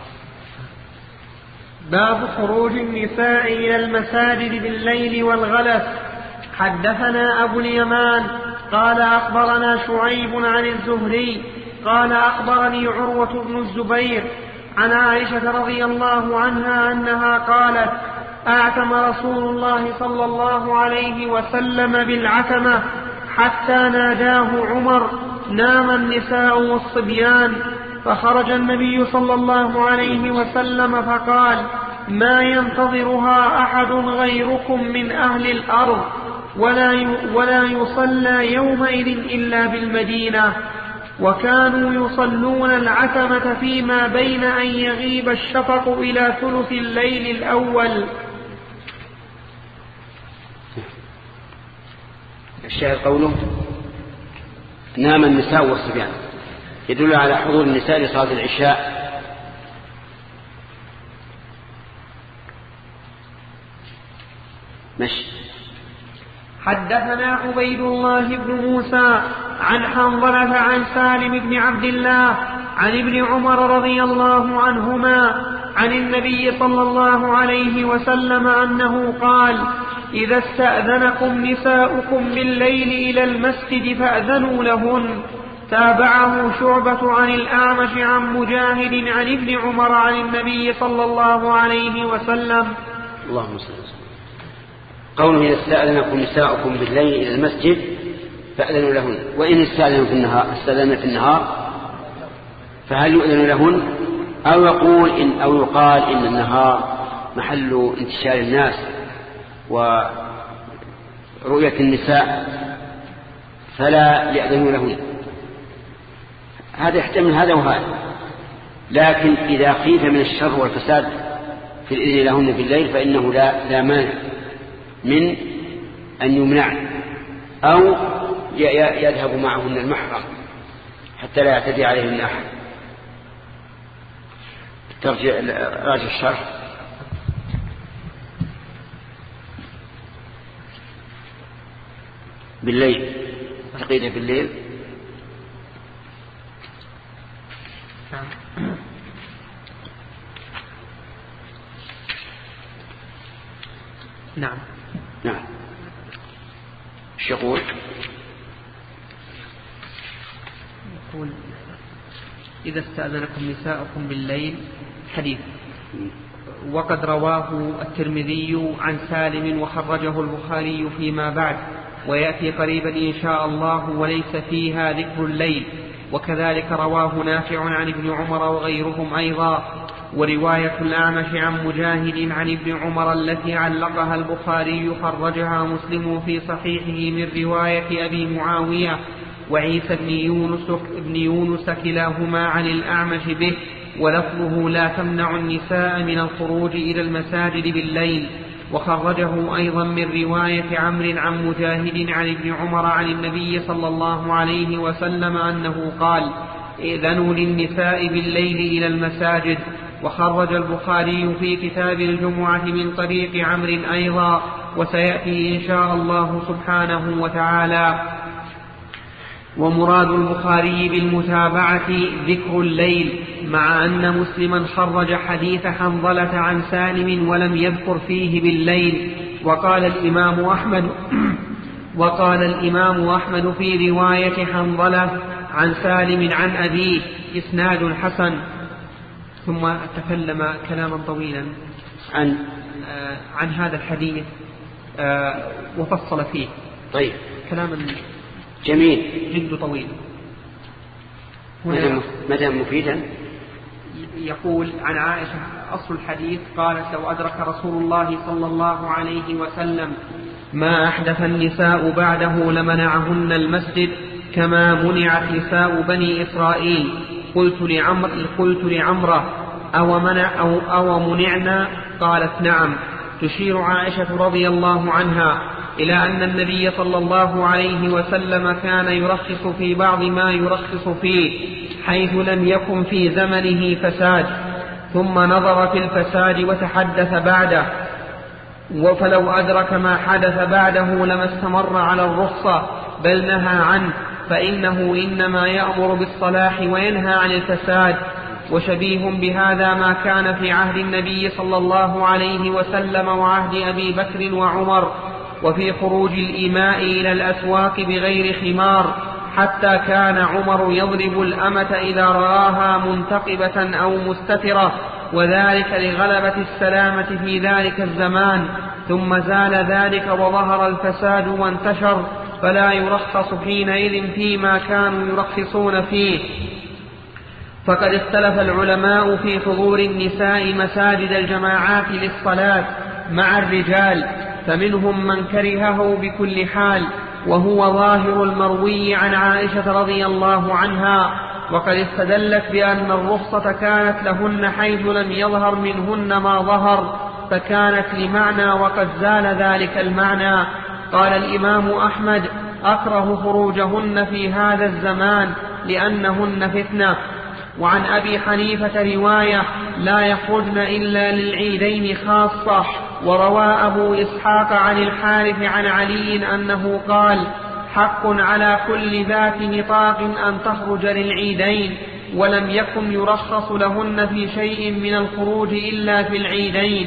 باب خروج النساء إلى المساجد بالليل والغلس. حدثنا أبو اليمان قال أخبرنا شعيب عن الزهري قال أخبرني عروة بن الزبير عن عائشة رضي الله عنها أنها قالت أعتم رسول الله صلى الله عليه وسلم بالعتمة حتى ناداه عمر نام النساء والصبيان، فخرج النبي صلى الله عليه وسلم فقال ما ينتظرها أحد غيركم من أهل الأرض ولا ولا يصلى يومئذ إلا بالمدينة. وكانوا يصلون العتمة فيما بين أن يغيب الشفق إلى ثلث الليل الأول. الشاهد قوله نام النساء والصبيان يدل على حضور النساء لصلاة العشاء. مشي. حدثنا عبيد الله بن موسى عن حنظلة عن سالم بن عبد الله عن ابن عمر رضي الله عنهما عن النبي صلى الله عليه وسلم أنه قال إذا استأذنكم نساؤكم بالليل إلى المسجد فأذنوا لهن. تابعه شعبة عن الأعمش عن مجاهد عن ابن عمر عن النبي صلى الله عليه وسلم. اللهم صل وسلم. قوله إذا استأذنكم نساؤكم بالليل إلى المسجد فأذنوا لهن، وإن استأذنوا في النهار استأذن في النهار فهل يؤذن لهن؟ أو يقول إن أو يقال إن النهار محل انتشار الناس ورؤية النساء فلا يأذنوا لهن. هذا يحتمل هذا وهذا، لكن إذا خيف من الشر والفساد في الإذن لهن بالليل فإنه لا, لا مانع من أن يمنعن أو يذهب معهن المحرم حتى لا يعتدي عليهن أحد. ترجع راجع الشرح. بالليل تقيده بالليل. نعم نعم. ايش يقول؟ يقول إذا استأذنكم نساءكم بالليل حديث، وقد رواه الترمذي عن سالم وخرجه البخاري فيما بعد، ويأتي قريبا إن شاء الله وليس فيها ذكر الليل. وكذلك رواه نافع عن ابن عمر وغيرهم أيضا. ورواية الأعمش عن مجاهد عن ابن عمر التي علقها البخاري خرجها مسلم في صحيحه من رواية أبي معاوية وعيسى بن يونس, بن يونس كلاهما عن الأعمش به، ولفظه لا تمنع النساء من الخروج إلى المساجد بالليل. وخرجه أيضا من رواية عمرو عن مجاهد عن ابن عمر عن النبي صلى الله عليه وسلم أنه قال إذنوا للنساء بالليل إلى المساجد. وخرج البخاري في كتاب الجمعة من طريق عمرو أيضا، وسيأتي إن شاء الله سبحانه وتعالى. ومراد البخاري بالمتابعة ذكر الليل، مع أن مسلما خرج حديث حنظلة عن سالم ولم يذكر فيه بالليل. وقال الإمام أحمد وقال الإمام أحمد في رواية حنظلة عن سالم عن أبيه إسناد حسن. ثم تكلم كلاما طويلا عن آه عن هذا الحديث آه وفصل فيه. طيب كلاما جميل جد طويل. مدى مفيدا. يقول عن عائشة أصل الحديث قالت لو أدرك رسول الله صلى الله عليه وسلم ما أحدث النساء بعده لمنعهن المسجد كما منعت نساء بني إسرائيل. قلت لعمر قلت لعمرة أو منع أو, أو منعنا؟ قالت نعم. تشير عائشة رضي الله عنها إلى أن النبي صلى الله عليه وسلم كان يرخص في بعض ما يرخص فيه حيث لم يكن في زمنه فساد، ثم نظر في الفساد وتحدث بعده، فلو أدرك ما حدث بعده لما استمر على الرخصة بل نهى عنه، فإنه إنما يأمر بالصلاح وينهى عن الفساد. وشبيه بهذا ما كان في عهد النبي صلى الله عليه وسلم وعهد أبي بكر وعمر، وفي خروج الإماء إلى الأسواق بغير خمار، حتى كان عمر يضرب الأمة إذا رآها منتقبة أو مستترة، وذلك لغلبة السلامة في ذلك الزمان. ثم زال ذلك وظهر الفساد وانتشر، فلا يرخص حينئذ فيما كانوا يرخصون فيه. فقد اختلف العلماء في حضور النساء مساجد الجماعات للصلاة مع الرجال، فمنهم من كرهه بكل حال، وهو ظاهر المروي عن عائشة رضي الله عنها. وقد استدلت بأن الرخصة كانت لهن حيث لم يظهر منهن ما ظهر، فكانت لمعنى وقد زال ذلك المعنى. قال الإمام أحمد أكره خروجهن في هذا الزمان لأنهن فتنة. وعن أبي حنيفة رواية لا يخرجن إلا للعيدين خاصة. وروى أبو إسحاق عن الحارث عن علي أنه قال حق على كل ذات نطاق أن تخرج للعيدين، ولم يكن يرخص لهن في شيء من الخروج إلا في العيدين.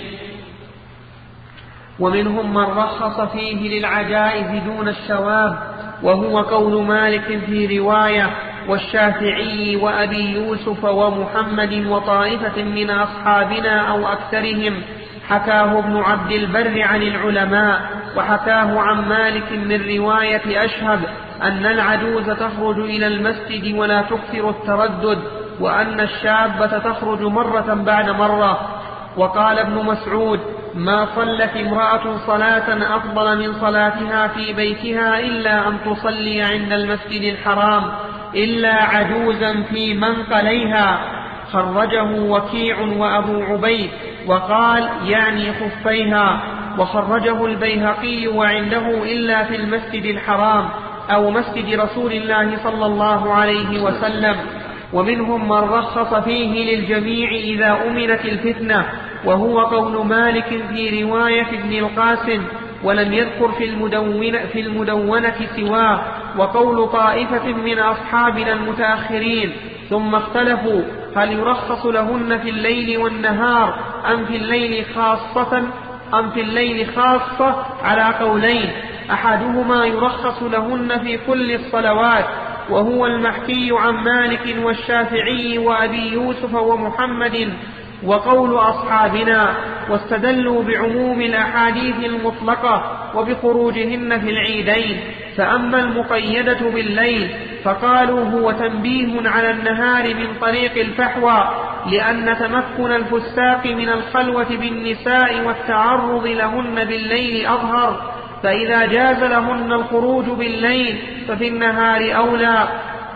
ومنهم من رخص فيه للعجائز دون الشواب، وهو قول مالك في رواية، والشافعي وأبي يوسف ومحمد وطائفة من أصحابنا أو أكثرهم. حكاه ابن عبد البر عن العلماء، وحكاه عن مالك من رواية أشهب أن العجوز تخرج إلى المسجد ولا تكثر التردد، وأن الشابة تخرج مرة بعد مرة. وقال ابن مسعود ما صلت امرأة صلاة أفضل من صلاتها في بيتها إلا أن تصلي عند المسجد الحرام إلا عجوزا في منقليها. خرجه وكيع وأبو عبيد وقال يعني خفيها. وخرجه البيهقي وعنده إلا في المسجد الحرام أو مسجد رسول الله صلى الله عليه وسلم. ومنهم من رخص فيه للجميع إذا أمنت الفتنة، وهو قول مالك في رواية ابن القاسم، ولم يذكر في المدونة, في المدونة سواه، وقول طائفة من أصحابنا المتأخرين. ثم اختلفوا هل يرخص لهن في الليل والنهار أم في الليل خاصة أم في الليل خاصة على قولين، أحدهما يرخص لهن في كل الصلوات، وهو المحكي عن مالك والشافعي وأبي يوسف ومحمد وقول أصحابنا. واستدلوا بعموم الأحاديث المطلقة وبخروجهن في العيدين. فأما المقيدة بالليل فقالوا هو تنبيه على النهار من طريق الفحوى، لأن تمكن الفساق من الخلوة بالنساء والتعرض لهن بالليل أظهر، فإذا جاز لهن الخروج بالليل ففي النهار أولى.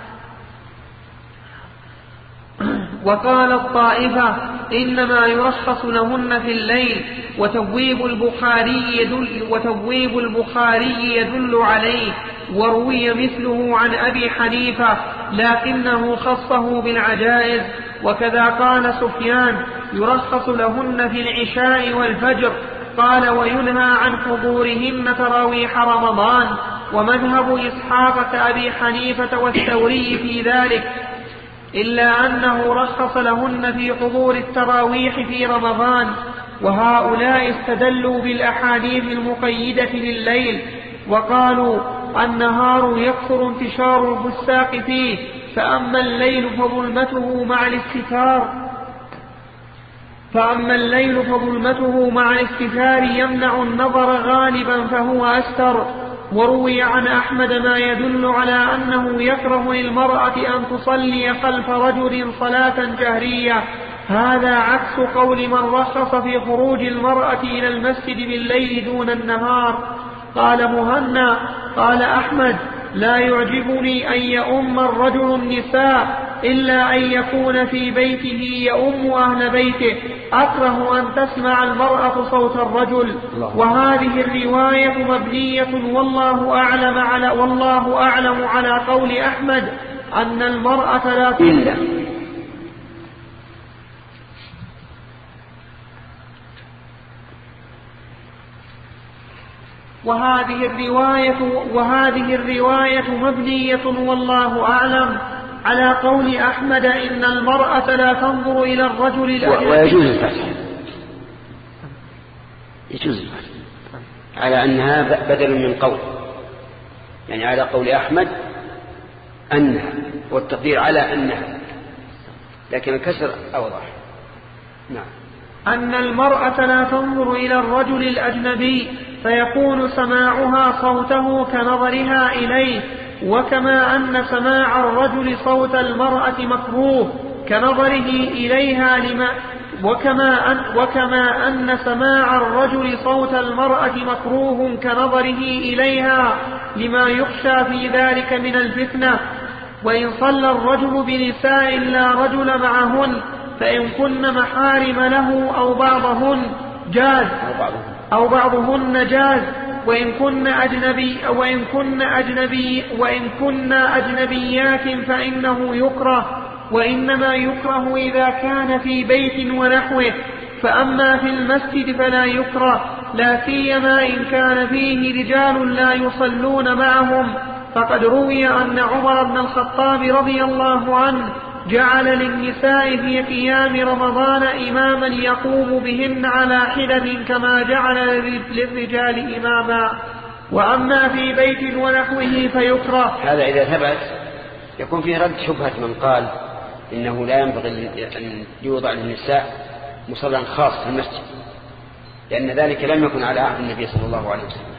وقال الطائفة إنما يرخص لهن في الليل، وتبويب البخاري يدل, وتبويب البخاري يدل عليه. وروي مثله عن أبي حنيفة لكنه خصه بالعجائز. وكذا قال سفيان يرخص لهن في العشاء والفجر. قال وينهى عن حضورهن تراويح رمضان. ومذهب إسحاق كأبي حنيفة والثوري في ذلك، إلا أنه رخص لهن في حضور التراويح في رمضان. وهؤلاء استدلوا بالأحاديث المقيدة لليل، وقالوا النهار يكثر انتشار الفساق فيه، فأما الليل فظلمته مع الاستتار فأما الليل فظلمته مع الاستتار يمنع النظر غالبا فهو أستر. وروي عن أحمد ما يدل على أنه يكره للمرأة أن تصلي خلف رجل صلاة جهرية. هذا عكس قول من رخص في خروج المرأة إلى المسجد بالليل دون النهار. قال مهنا قال أحمد لا يعجبني أن يؤم الرجل النساء إلا أن يكون في بيته يؤم أهل بيته، أكره أن تسمع المرأة صوت الرجل. وهذه الرواية مبنية والله أعلم على, والله أعلم على قول أحمد أن المرأة لا تنسى. وهذه الرواية وهذه الرواية مبنية والله أعلم على قول أحمد إن المرأة لا تنظر إلى الرجل الأجنبي. ويجوز الفتح، يجوز الفتح على أنها بدل من قول، يعني على قول أحمد أنها، والتقدير على أنها، لكن الكسر أوضح. نعم. أن المرأة لا تنظر إلى الرجل الأجنبي فيكون سماعها صوته كنظرها إليه، وكما أن سماع الرجل صوت المرأة مكروه كنظره إليها لما وكما أن, وكما أن سماع الرجل صوت المرأة مكروه كنظره إليها لما يخشى في ذلك من الفتنة. وإن صلى الرجل بنساء لا رجل معهن فإن كن محارم له أو بعضهن جاز أو بعضهن جاز وإن كن أجنبي وإن كن أجنبي وإن كن أجنبيات فإنه يكره، وإنما يكره إذا كان في بيت ونحوه. فأما في المسجد فلا يكره، لا سيما إن كان فيه رجال لا يصلون معهم. فقد روي أن عمر بن الخطاب رضي الله عنه جعل للنساء في قيام رمضان إماما يقوم بهن على حدة كما جعل للرجال إماما. وأما في بيت ونحوه فيكره. هذا إذا ثبت يكون فيه رد شبهة من قال إنه لا ينبغي أن يوضع للنساء مصلى خاص في المسجد، لأن ذلك لم يكن على عهد النبي صلى الله عليه وسلم.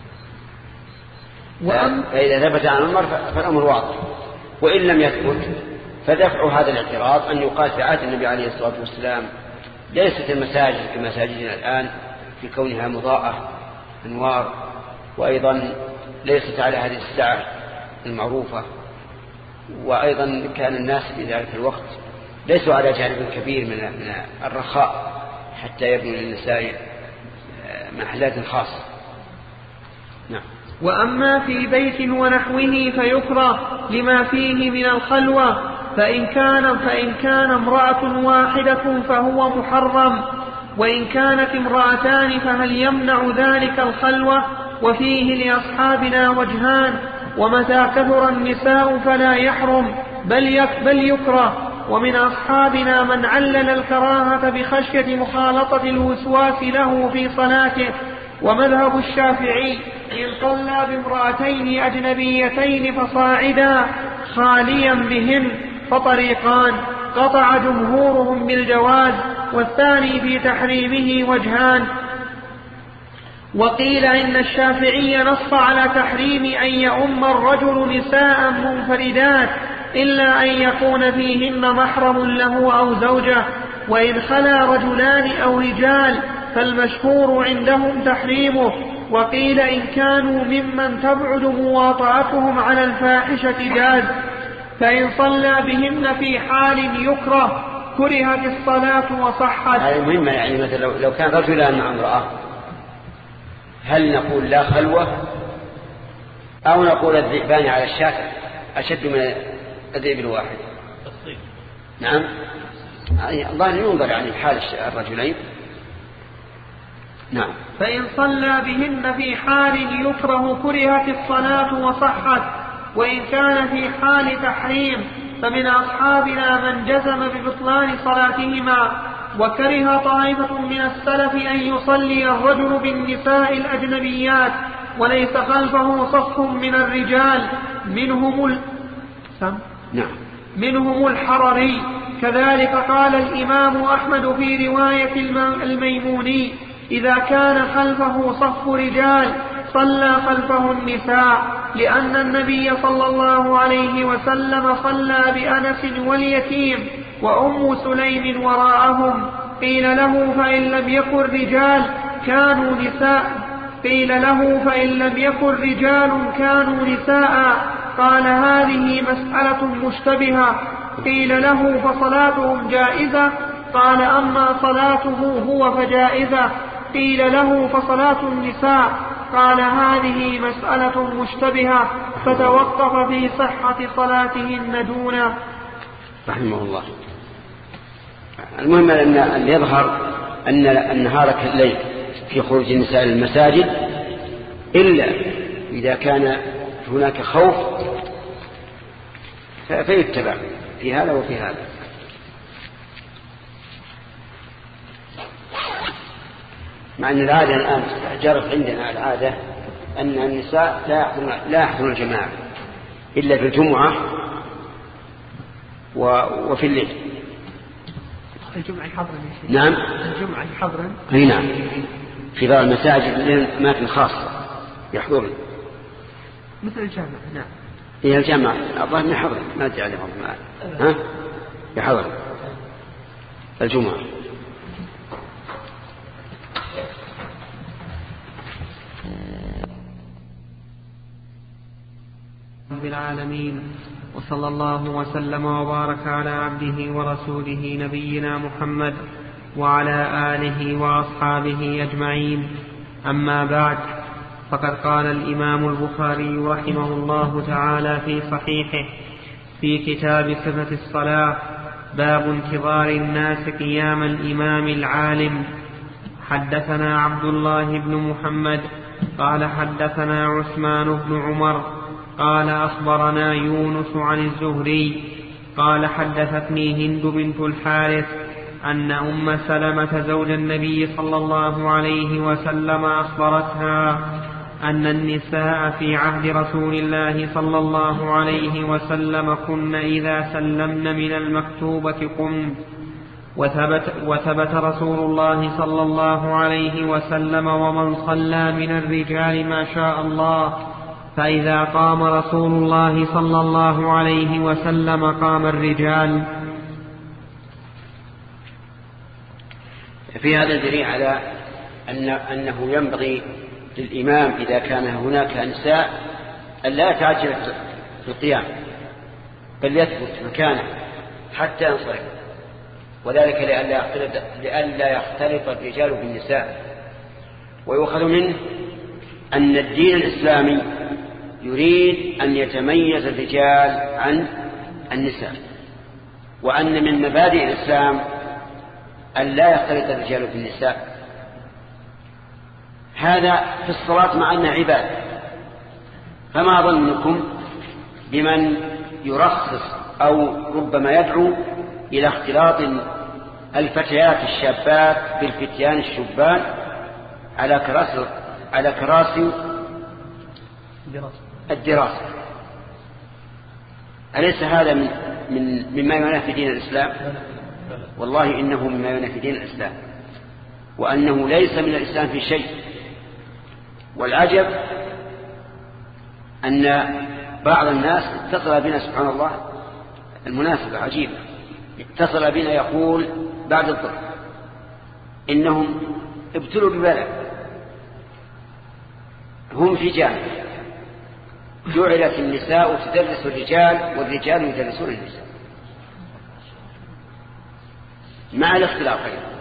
فإذا ثبت عن عمر فالأمر واضح، وإن لم يثبت فدفع هذا الاعتراض أن يقال في عهد النبي عليه الصلاة والسلام ليست المساجد كمساجدنا الآن في كونها مضاءة أنوار، وأيضا ليست على هذه الساعة المعروفة، وأيضا كان الناس في ذلك الوقت ليسوا على جانب كبير من الرخاء حتى يبنوا للنساء محلات خاصة. نعم. وأما في بيت ونحوه فيكره لما فيه من الخلوة، فإن كان, فإن كان امرأة واحدة فهو محرم، وإن كانت امرأتان فهل يمنع ذلك الخلوة؟ وفيه لأصحابنا وجهان، ومتى كثر النساء فلا يحرم بل, بل يكره. ومن أصحابنا من علل الكراهة بخشية مخالطة الوسواس له في صلاته. ومذهب الشافعي إن صلى بامرأتين أجنبيتين فصاعدا خاليا بهن فطريقان، قطع جمهورهم بالجواز، والثاني في تحريمه وجهان. وقيل إن الشافعي نص على تحريم أن يؤم الرجل نساء منفردات إلا أن يكون فيهن محرم له أو زوجة، وإن خلا رجلان أو رجال فالمشهور عندهم تحريمه. وقيل إن كانوا ممن تبعد مواطعتهم على الفاحشة جاز. فإن صلى بهن في حال يكره كرهت الصلاة وصحت. هذه مهمة، يعني مثلا لو كان رجلان مع امرأة هل نقول لا خلوة أو نقول الذئبان على الشاة أشد من الذئب الواحد؟ نعم، الله ينظر يعني حال الرجلين. نعم. فإن صلى بهن في حال يكره كرهت الصلاة وصحت. وإن كان في حال تحريم فمن أصحابنا من جزم ببطلان صلاتهما. وكره طائفة من السلف أن يصلي الرجل بالنساء الأجنبيات وليس خلفه صف من الرجال منهم ال... نعم. منهم الحرري. كذلك قال الإمام أحمد في رواية الميموني: إذا كان خلفه صف رجال صلى خلفه النساء، لأن النبي صلى الله عليه وسلم صلى بأنس واليتيم وأم سليم وراءهم. قيل له: فإن لم يكن رجال كانوا نساء قيل له فإن لم يكن رجال كانوا نساء. قال: هذه مسألة مشتبهة. قيل له: فصلاتهم جائزة؟ قال: أما صلاته هو فجائزة. قيل له: فصلاة النساء؟ قال: هذه مسألة مشتبهة، فتوقف في صحة صلاتهن دونه. رحمه الله. المهم أن يظهر أن النهار كالليل في خروج النساء للمساجد، إلا إذا كان هناك خوف فيتبع في هذا وفي هذا. مع أن العادة الآن جرت عندنا العادة أن النساء لا يحضرن الجماعة إلا في الجمعة وفي الليل. الجمعة يحضرن. نعم، الجمعة يحضرن. أي نعم، في بعض المساجد لأماكن خاصة يحضرن مثل الجامعة. نعم، هي الجامعة الظاهر يحضر، ما أدري عليهم. ها يحضر الجمعة. رب العالمين، وصلى الله وسلم وبارك على عبده ورسوله نبينا محمد وعلى آله وأصحابه أجمعين. أما بعد، فقد قال الإمام البخاري رحمه الله تعالى في صحيحه في كتاب صفة الصلاة: باب انتظار الناس قيام الإمام العالم. حدثنا عبد الله بن محمد قال حدثنا عثمان بن عمر قال أخبرنا يونس عن الزهري قال حدثتني هند بنت الحارث أن أم سلمة زوج النبي صلى الله عليه وسلم أخبرتها أن النساء في عهد رسول الله صلى الله عليه وسلم كن إذا سلمن من المكتوبة قمن. وثبت, وثبت رسول الله صلى الله عليه وسلم ومن صلى من الرجال ما شاء الله، فإذا قام رسول الله صلى الله عليه وسلم قام الرجال. في هذا الدليل على أن أنه ينبغي للإمام إذا كان هناك نساء أن لا يتعجل في القيام، بل يثبت مكانه حتى ينصرف، وذلك لئلا يختلط, لئلا يختلط الرجال بالنساء. ويؤخذ منه أن الدين الإسلامي يريد أن يتميز الرجال عن النساء، وأن من مبادئ الإسلام أن لا يختلط الرجال بالنساء. هذا في الصلاة مع أنها عبادة. فما ظنكم بمن يرخص أو ربما يدعو إلى اختلاط الفتيات الشابات بالفتيان الشبان على كراسي على كراسي الدراسة؟ أليس هذا من من مما ينافي دين الإسلام؟ والله إنه مما ينافي دين الإسلام، وأنه ليس من الإسلام في شيء. والعجب أن بعض الناس اتصل بنا، سبحان الله المناسبة عجيبة، اتصل بنا يقول بعد الظهر إنهم ابتلوا ببلاء، هم في جامعة جعلت النساء تدرس الرجال والرجال يدرسون النساء مع الاختلاف.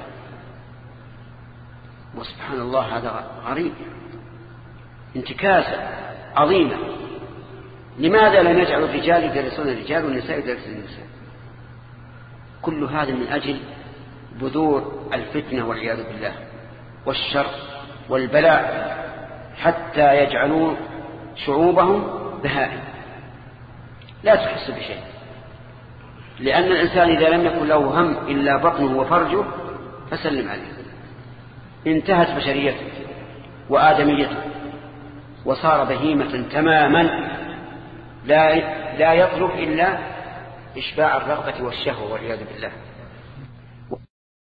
وسبحان الله هذا غريب، انتكاسة عظيمة. لماذا لم يجعل الرجال يدرسون الرجال والنساء يدرسون النساء؟ كل هذا من أجل بذور الفتنة والعياذ بالله والشر والبلاء، حتى يجعلون شعوبهم بهائم لا تحس بشيء. لأن الإنسان إذا لم يكن له هم إلا بطنه وفرجه فسلم عليه، انتهت بشريته وآدميته، وصار بهيمة تماما لا لا يطلب إلا إشباع الرغبة والشهوة والعياذ بالله.